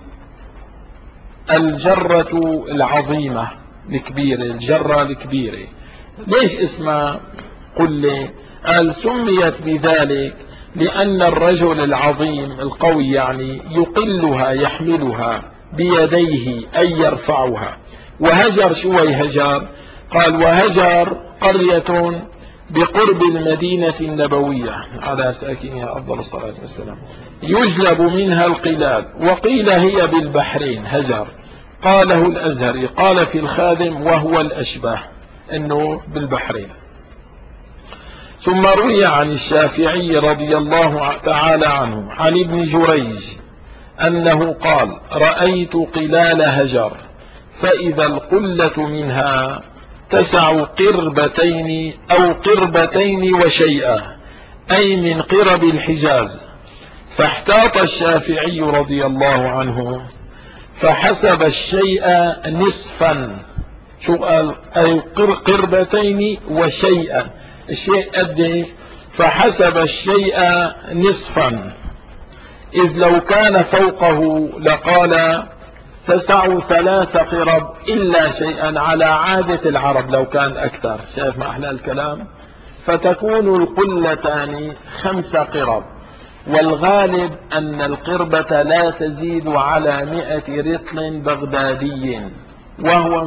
الجرة العظيمة الكبيرة، الجرة الكبيرة. ليش اسمها قلة؟ قال سميت بذلك لأن الرجل العظيم القوي يعني يقلها يحملها بيديه أي يرفعها. وهجر شو هجر؟ قال وهجر قرية بقرب المدينة النبوية على ساكنها أفضل الصلاة والسلام يجلب منها القلال، وقيل هي بالبحرين هجر، قاله الأزهري. قال في الخادم وهو الأشبه أنه بالبحرين. ثم روي عن الشافعي رضي الله تعالى عنه عن ابن جريج أنه قال رأيت قلال هجر فإذا القلة منها تسع قربتين أو قربتين وشيئا، أي من قرب الحجاز. فاحتاط الشافعي رضي الله عنه فحسب الشيء نصفا. شو قال؟ أي قربتين وشيئا، الشيء قديش؟ فحسب الشيء نصفا، إذ لو كان فوقه لقال تسع 3 قرب إلا شيئا على عادة العرب لو كان أكثر. شايف ما أحلى الكلام؟ فتكون القلتان 5 قرب، والغالب أن القربة لا تزيد على 100 رطل بغدادي، وهو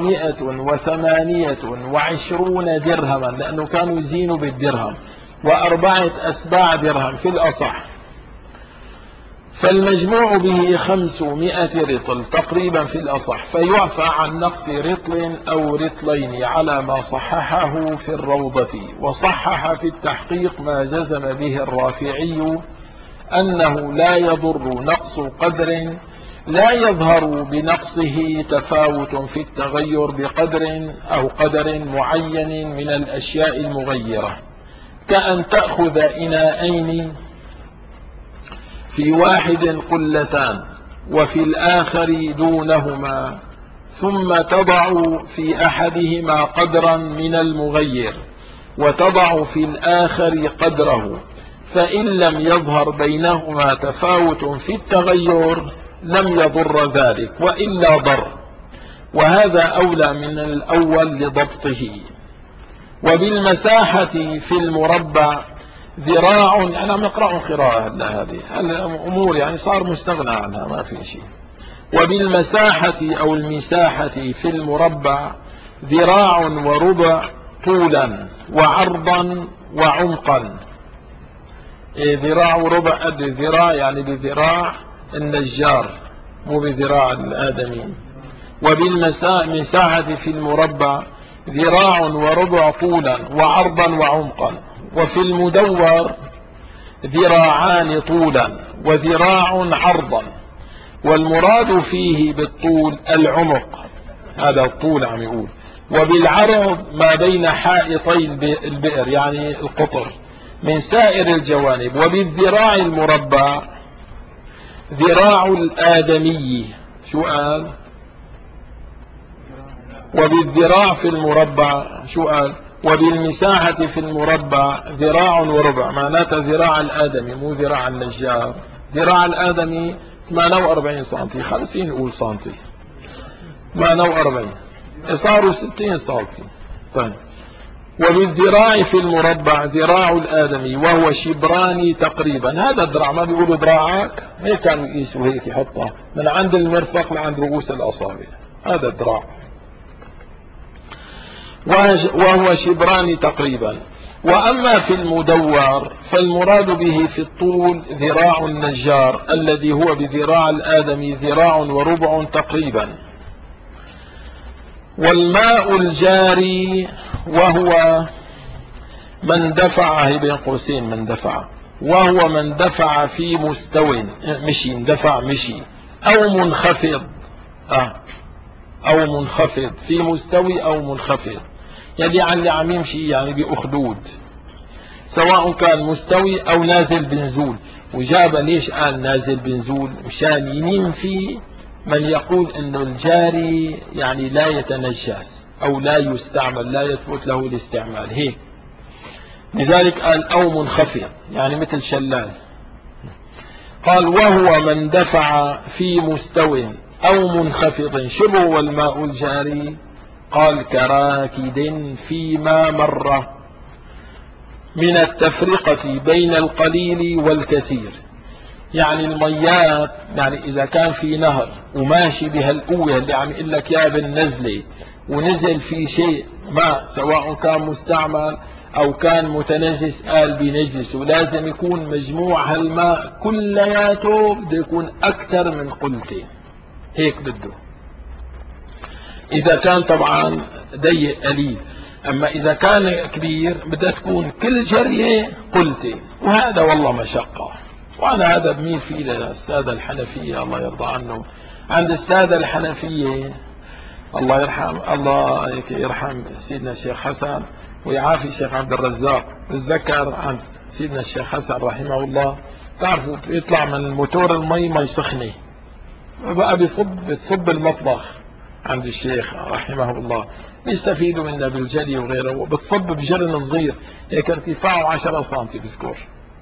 128 درهما، لأنه كانوا يزينوا بالدرهم، و4 أسباع درهم في الأصح. فالمجموع به 500 رطل تقريبا في الأصح، فيعفى عن نقص رطل أو رطلين على ما صححه في الروضة. وصحح في التحقيق ما جزم به الرافعي أنه لا يضر نقص قدر لا يظهر بنقصه تفاوت في التغير بقدر أو قدر معين من الأشياء المغيرة، كأن تأخذ إناءين في واحد قلتان وفي الآخر دونهما، ثم تضع في أحدهما قدرا من المغير وتضع في الآخر قدره، فإن لم يظهر بينهما تفاوت في التغير لم يضر ذلك، وإلا ضر، وهذا أولى من الأول لضبطه. وبالمساحة في المربع ذراع، أنا نقرأ قراءة هذه الأمور يعني صار مستغنى عنها ما في شيء. وبالمساحة أو المساحة في المربع ذراع وربع طولا وعرضا وعمقا. ذراع وربع قد ذراع يعني بذراع النجار مو بذراع الآدمي. وبالمساحة في المربع ذراع وربع طولا وعرضا وعمقا. وفي المدور ذراعان طولا وذراع عرضا، والمراد فيه بالطول العمق، هذا الطول عم يقول. وبالعرض ما بين حائطي البئر يعني القطر من سائر الجوانب. وبالذراع المربع ذراع الآدمي. شو قال؟ وبالذراع في المربع شو قال؟ وبالمساحة في المربع ذراع وربع، معناتها ذراع الآدمي مو ذراع النجار. ذراع الآدمي 48 سنتي، 50 نقول سنتي، 48 صاروا 60 سنتي. طيب. وبالذراع في المربع ذراع الآدمي وهو شبراني تقريبا. هذا الذراع ما بيقولوا ذراعك، هيك كانوا يقيسوا هيك، يحطها من عند المرفق لعند رؤوس الأصابع، هذا الذراع، وهو شبران تقريبا. وأما في المدور فالمراد به في الطول ذراع النجار الذي هو بذراع الآدمي ذراع وربع تقريبا. والماء الجاري وهو من دفع بين قوسين من دفع، وهو من دفع في مستو مشي، اندفع مشي، أو منخفض أو منخفض في مستوي أو منخفض، يعني اللي عم يمشي يعني بأخدود، سواء كان مستوي أو نازل بنزول. وجاب ليش قال نازل بنزول؟ مشان ينيم فيه من يقول انه الجاري يعني لا يتنجس او لا يستعمل، لا يثبت له الاستعمال هيك، لذلك قال او منخفض يعني مثل شلال. قال وهو من دفع في مستو او منخفض شبه والماء الجاري. قال كراكد فيما مر من التفرقة بين القليل والكثير، يعني الميات، يعني إذا كان في نهر وماشي بهالقوة اللي عم يقول لك يا بالنزلة، ونزل في شيء ما سواء كان مستعمل أو كان متنجس، قال بنجس، ولازم يكون مجموع هالماء كلياته بده يكون أكثر من قلتين، هيك بده. إذا كان طبعا ضيق قليل، أما إذا كان كبير بدها تكون كل جرية قلتين، وهذا والله مشقة. وأنا هذا بميل فيه للسادة الحنفية الله يرضى عنهم. عند السادة الحنفية الله يرحم سيدنا الشيخ حسن ويعافي الشيخ عبد الرزاق، بتذكر عند سيدنا الشيخ حسن رحمه الله، تعرفوا يطلع من الموتور المي مي سخنة، بقى بتصب المطبخ عند الشيخ رحمه الله، بيستفيدوا منها بالجري وغيره، وبتصب بجرن صغير هيك ارتفاعه 10 سم بذكر،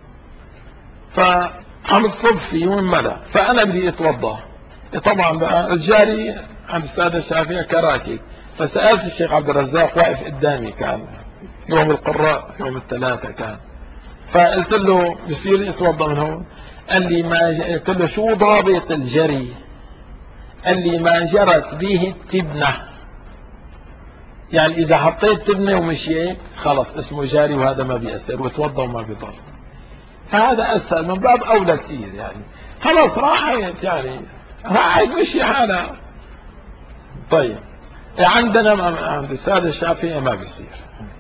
فعم تصب فيه وملا. فأنا بدي أتوضأ، طبعا بقى الجاري عند السادة الشافعية كراكي، فسألت الشيخ عبد الرزاق واقف قدامي، كان يوم القراء يوم الثلاثة كان، فقلت له بصير يتوضأ من هون؟ قال لي ما قلت له شو ضابط الجري؟ قال لي ما جرت به التبنة، يعني إذا حطيت تبنة ومشيت خلص اسمه جاري، وهذا ما بيأثر، وتوضأ وما بيضر. فهذا أسهل من باب أولى كثير، يعني خلاص راحت، يعني راحت مشي حالها. طيب عندنا عند السادة الشافعية ما بيصير.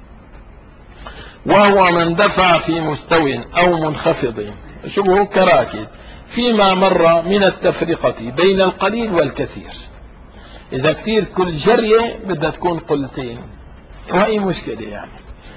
وهو من دفع في مستو أو منخفض شبه كراكد فيما مر من التفرقة بين القليل والكثير. إذا كثير كل جرية بدها تكون قلتين، وهي مشكلة يعني.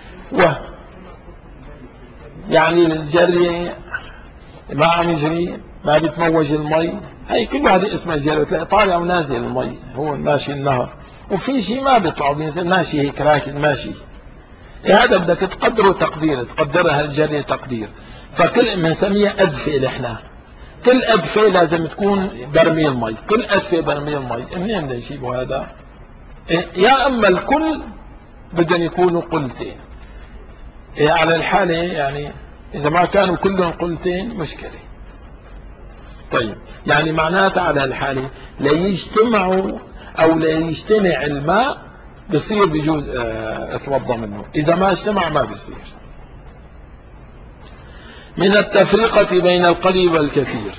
يعني الجرية ما عم يجري، ما بيتموج المي، هي كل هذه اسمها جرية، تلاقي طالع ونازل المي، هو ماشي النهر، وفي شيء ما بيطلع بينزل، ماشي هيك راكد ماشي. هذا بدك تقدره تقدير، تقدرها الجرية تقدير. فكل بنسميها أدفئة، احنا كل أدفئة لازم تكون برميل مي، كل أدفئة برميل مي. منين بدنا نجيبوا هذا؟ يا أما الكل بدهم يكونوا قلتين، على الحالة يعني إذا ما كانوا كلهم قلتين مشكلة. طيب يعني معناتها على الحالة لا يجتمعوا أو لا يجتمع الماء بصير بجوز اتوضى منه، إذا ما اجتمع ما بيصير. من التفرقة بين القليل والكثير.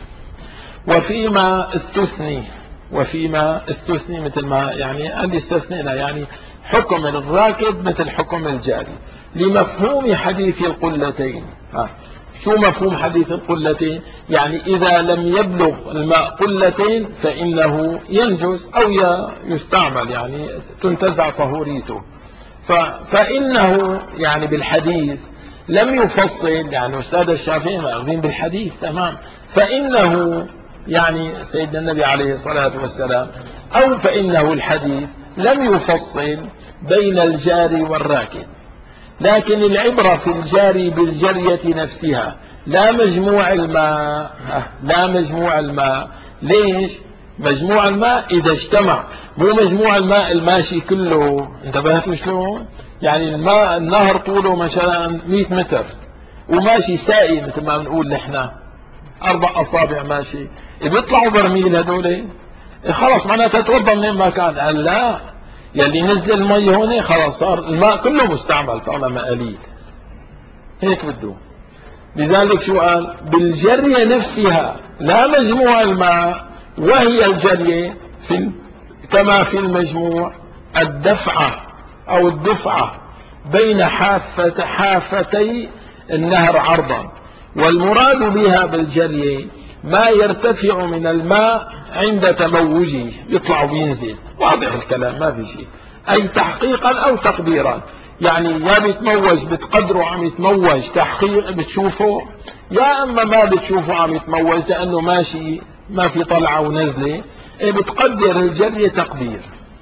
وفيما استثني مثل ما يعني اللي استثنينا، يعني حكم الراكد مثل حكم الجاري لمفهوم حديث القلتين. شو مفهوم حديث القلتين؟ يعني إذا لم يبلغ الماء قلتين فإنه ينجس أو يستعمل، يعني تنتزع طهوريته. فإنه يعني بالحديث لم يفصل، يعني أستاذ الشافعي مأخذين بالحديث تمام، فإنه يعني سيدنا النبي عليه الصلاة والسلام أو فإنه الحديث لم يفصل بين الجاري والراكد، لكن العبرة في الجاري بالجرية نفسها لا مجموع الماء. لا مجموع الماء. ليش؟ مجموع الماء إذا اجتمع، مو مجموع الماء الماشي كله. انتبهتوا شلون؟ يعني الماء النهر طوله مثلا 100 متر وماشي سائي مثل ما بنقول نحن 4 أصابع ماشي، بيطلعوا برميل هذول خلص معناتها توضى منين ما كان. قال لا، يلي نزل المي هون خلاص صار الماء كله مستعمل طالما قليل. هيك بده. لذلك شو قال؟ بالجرية نفسها لا مجموع الماء، وهي الجرية كما في المجموع الدفعة أو الدفعة بين حافتي النهر عرضا، والمراد بها بالجرية ما يرتفع من الماء عند تموجه، يطلع وينزل. واضح الكلام ما في شيء، أي تحقيقا أو تقديرا. يعني يا بيتموج بتقدروا عم يتموج تحقيق بتشوفه، يا أما ما بتشوفه عم يتموج لأنه ماشي ما في طلعة ونزلة، بتقدر الجرية تقدير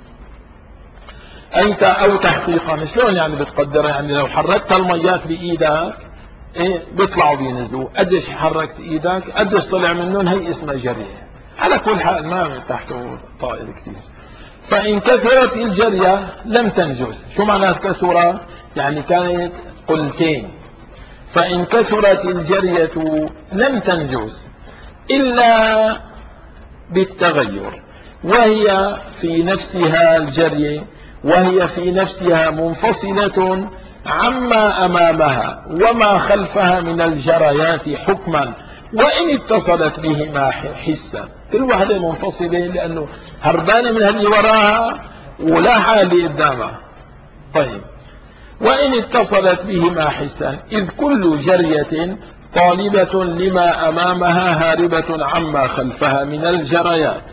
أنت أو تحقيقا. شلون يعني بتقدرها؟ يعني لو حركت الميات بإيدك بيطلعوا بينزلوا، قديش حركت إيدك قديش طلع منهم، هي اسمها جرية. على كل حال ما تحته طائل كثير. فإن كثرت الجرية لم تنجس. شو معنى كثرة؟ يعني كانت قلتين. فإن كثرت الجرية لم تنجس إلا بالتغير، وهي في نفسها الجرية، وهي في نفسها منفصلة عما أمامها وما خلفها من الجريات حكما، وإن اتصلت بهما حسا. كل واحدة منفصلة لأنه هربانة من اللي وراها ولا حالي قدامها. طيب، وإن اتصلت بهما حسا، إذ كل جرية طالبة لما أمامها هاربة عما خلفها من الجريات.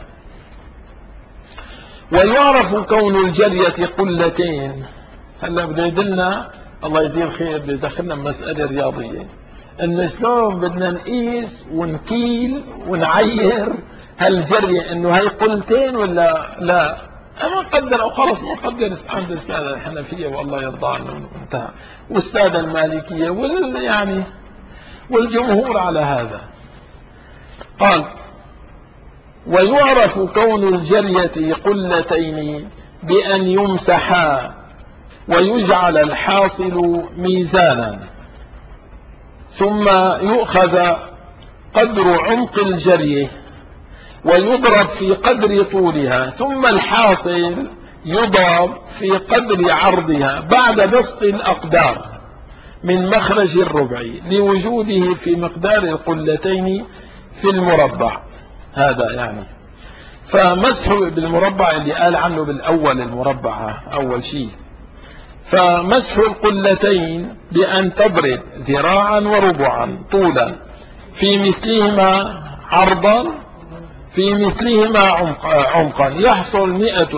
ويعرف كون الجرية قلتين. هلا بده يدلنا الله يجزيه خير، بده يدخلنا بمسألة رياضية، إن شلون بدنا نقيس ونكيل ونعير هالجرية، إنه هي قلتين ولا لا. أما نقدر أو خلص نقدر عند السادة الحنفية والله يرضى عنهم وانتهى، والسادة المالكية يعني والجمهور على هذا. قال: ويعرف كون الجرية قلتين بأن يمسحا ويجعل الحاصل ميزانا، ثم يؤخذ قدر عمق الجرية ويضرب في قدر طولها، ثم الحاصل يضرب في قدر عرضها بعد بسط الأقدار من مخرج الربع لوجوده في مقدار القلتين في المربع. هذا يعني فمسح بالمربع اللي قال عنه بالأول المربع أول شيء. فمسح القلتين بأن تضرب ذراعا وربعا طولا في مثلهما عرضا في مثلهما عمقا يحصل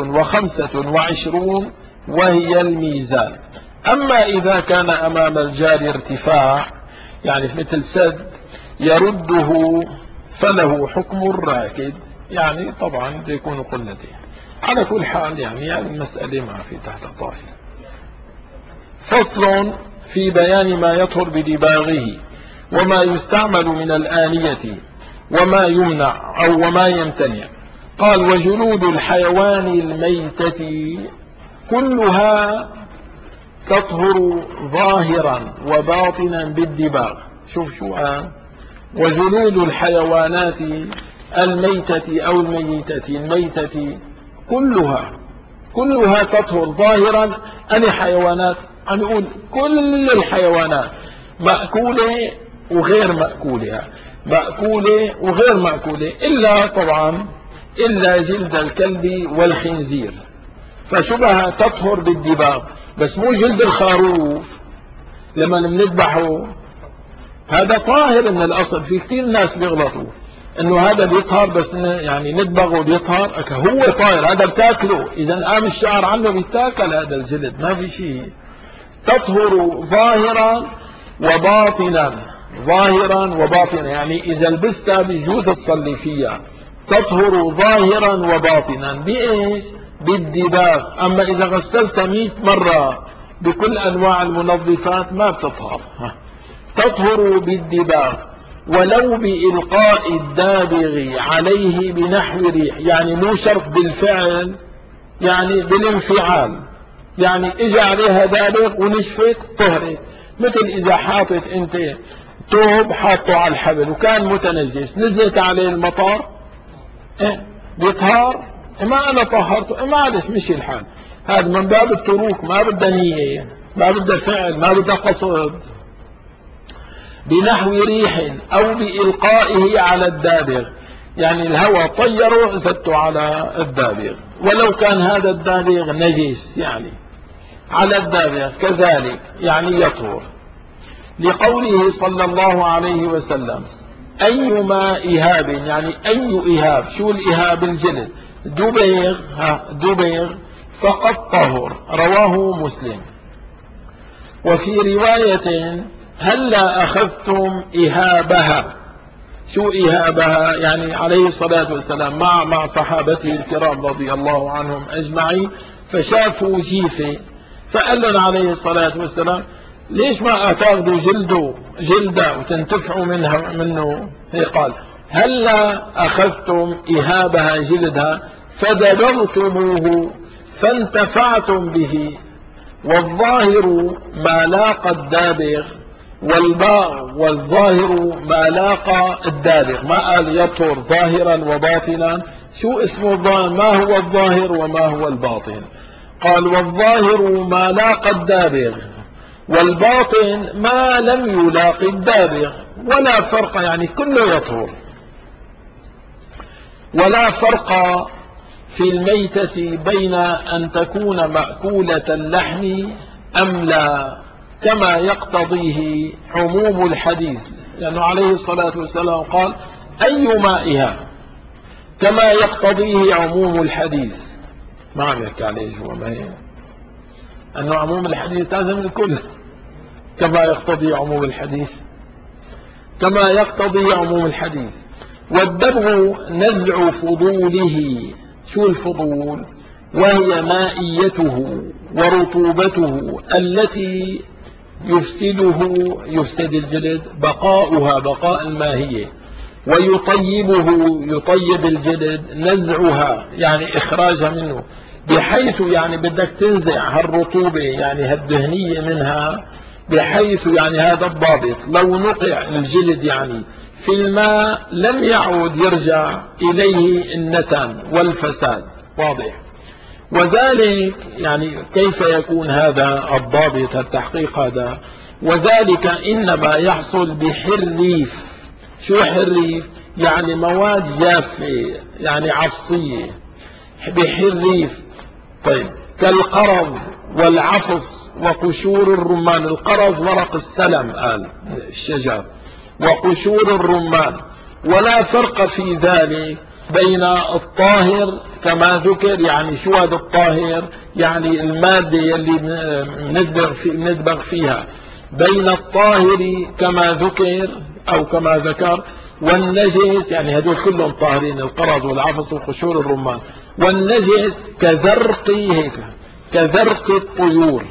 125 وهي الميزان. أما إذا كان أمام الجار ارتفاع، يعني مثل سد يرده، فله حكم الراكد، يعني طبعا يكون قلتين. على كل حال يعني المسألة ما في تحت طائل. فصل في بيان ما يطهر بدباغه وما يستعمل من الآنية وما يمنع أو وما يمتنع. قال: وجلود الحيوان الميتة كلها تطهر ظاهرا وباطنا بالدباغ. شوف شو قال: وجلود الحيوانات الميتة أو الميتة كلها تطهر ظاهرا. أني حيوانات؟ عم يقول كل الحيوانات، مأكولة وغير مأكولة، إلا طبعا إلا جلد الكلب والخنزير، فشبه تطهر بالدباغ، بس مو جلد الخروف لما بنذبحه هذا طاهر من الأصل. في كثير ناس بيغلطوا انه هذا بيطهر، بس يعني ندبغه بيطهر، هو طاهر، هذا بتاكله، اذا قام الشعر عنه بيتاكل هذا الجلد، ما في شيء. تطهر ظاهرا وباطنا، يعني اذا لبستها بيجوز تصلي فيها. تطهر ظاهرا وباطنا بايش؟ بالدباغ. اما اذا غسلتها 100 مرة بكل انواع المنظفات ما بتطهر. تطهر بالدباغ ولو بإلقاء الدابغ عليه بنحو ريح، يعني مو شرط بالفعل، يعني بالانفعال، يعني اجى عليها دابغ ونشفت طهرت. مثل اذا حاطط انت ثوب حاطه على الحبل وكان متنجس، نزلت عليه المطر بيطهر، ما انا طهرته، معلش مشي الحال. هذا من باب التروك، ما بدها نية، ما بدها فعل، ما بدها قصد. بنحو ريح او بإلقائه على الدابغ، يعني الهواء طيره زدته على الدابغ، ولو كان هذا الدابغ نجس يعني على الدابغ كذلك يعني يطهر. لقوله صلى الله عليه وسلم أيما إهاب، يعني أي إهاب، شو الإهاب؟ الجلد، دبيغ فقد طهر. رواه مسلم. وفي رواية هلا أخذتم إهابها. شو إهابها؟ يعني عليه الصلاة والسلام مع صحابته الكرام رضي الله عنهم أجمعين، فشافوا جيفة، فقال لنا عليه الصلاة والسلام ليش ما تاخذوا جلده وتنتفعوا منه؟ هي قال هلا أخذتم إهابها، جلدها، فدبغتموه فانتفعتم به. والظاهر ما لاقى الدابغ، والظاهر ما لاقى الدابغ. ما قال يطهر ظاهرا وباطنا. شو اسمه الظاهر؟ ما هو الظاهر وما هو الباطن؟ قال والظاهر ما لاقى الدابغ، والباطن ما لم يلاقي الدابغ، ولا فرق، يعني كله يطهر. ولا فرق في الميتة بين أن تكون مأكولة اللحم أم لا، كما يقتضيه عموم الحديث، لأنه عليه الصلاة والسلام قال أي مائها، كما يقتضيه عموم الحديث. ما عم يحكي عليه شو ما هي، أنه عموم الحديث لازم الكل، كما يقتضي عموم الحديث، كما يقتضي عموم الحديث. والدبغ نزع فضوله. شو الفضول؟ وهي مائيته ورطوبته التي يفسد الجلد، بقاؤها بقاء الماهية، ويطيبه يطيب الجلد نزعها، يعني إخراجها منه، بحيث يعني بدك تنزع هالرطوبة يعني هالدهنية منها، بحيث يعني هذا الضابط لو نقع الجلد يعني في الماء لم يعود يرجع إليه النتن والفساد. واضح؟ وذلك يعني كيف يكون هذا الضابط التحقيق هذا؟ وذلك إنما يحصل بحريف. شو حريف؟ يعني مواد جافة، يعني عفصية، بحريف. طيب كالقرض والعفص وقشور الرمان. القرض ورق السلم قال الشجر، وقشور الرمان. ولا فرق في ذلك بين الطاهر كما ذكر، يعني شو هذا الطاهر؟ يعني المادة اللي ندبغ فيها، بين الطاهر كما ذكر أو كما ذكر، والنجس، يعني هدول كلهم طاهرين، القرض والعفص وقشور الرمان. والنجس كذرق، هيك كذرق الطيور.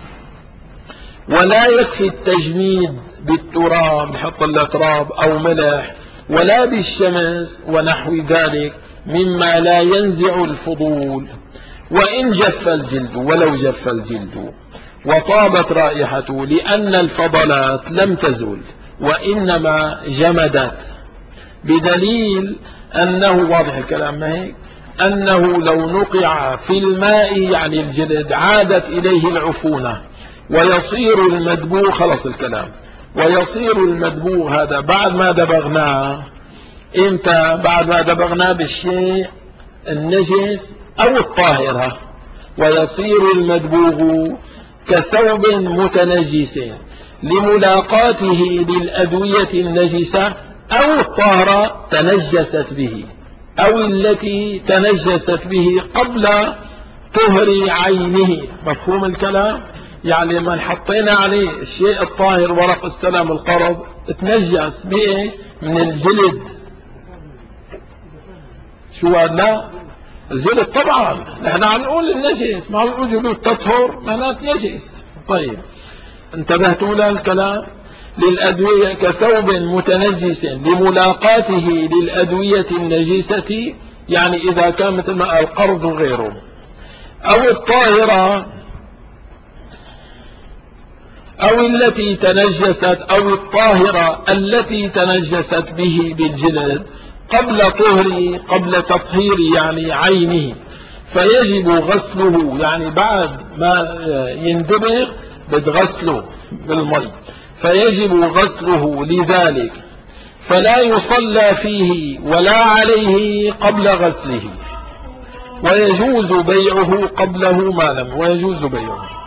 ولا يكفي التجميد بالتراب، نحط له تراب أو ملح، ولا بالشمس ونحو ذلك مما لا ينزع الفضول. وإن جف الجلد، ولو جف الجلد وطابت رائحته، لأن الفضلات لم تزل وإنما جمدت، بدليل أنه واضح الكلام ما هيك، أنه لو نقع في الماء يعني الجلد عادت إليه العفونة ويصير المدبوغ، خلص الكلام، ويصير المدبوغ هذا بعد ما دبغناه. امتى؟ بعد ما دبغناه بالشيء النجس أو الطاهرة. ويصير المدبوغ كثوب متنجس لملاقاته للأدوية النجسة أو الطاهرة تنجست به، أو التي تنجست به قبل طهر عينه. مفهوم الكلام؟ يعني من حطينا عليه الشيء الطاهر ورق السلام القرض تنجس بإيه؟ من الجلد. شو هذا؟ لا الجلد طبعا، نحن عم نقول النجس، ما عم نقول جلود تطهر معنات نجس. طيب انتبهتوا للكلام؟ للأدوية كثوب متنجس لملاقاته للأدوية النجسة، يعني إذا كان مثل ما القرض وغيره، أو الطاهرة، أو التي تنجست، أو الطاهرة التي تنجست به بالجلد قبل تطهير يعني عينه، فيجب غسله. يعني بعد ما يندبغ بتغسله بالمي، فيجب غسله لذلك، فلا يصلى فيه ولا عليه قبل غسله، ويجوز بيعه قبله ما لم، ويجوز بيعه.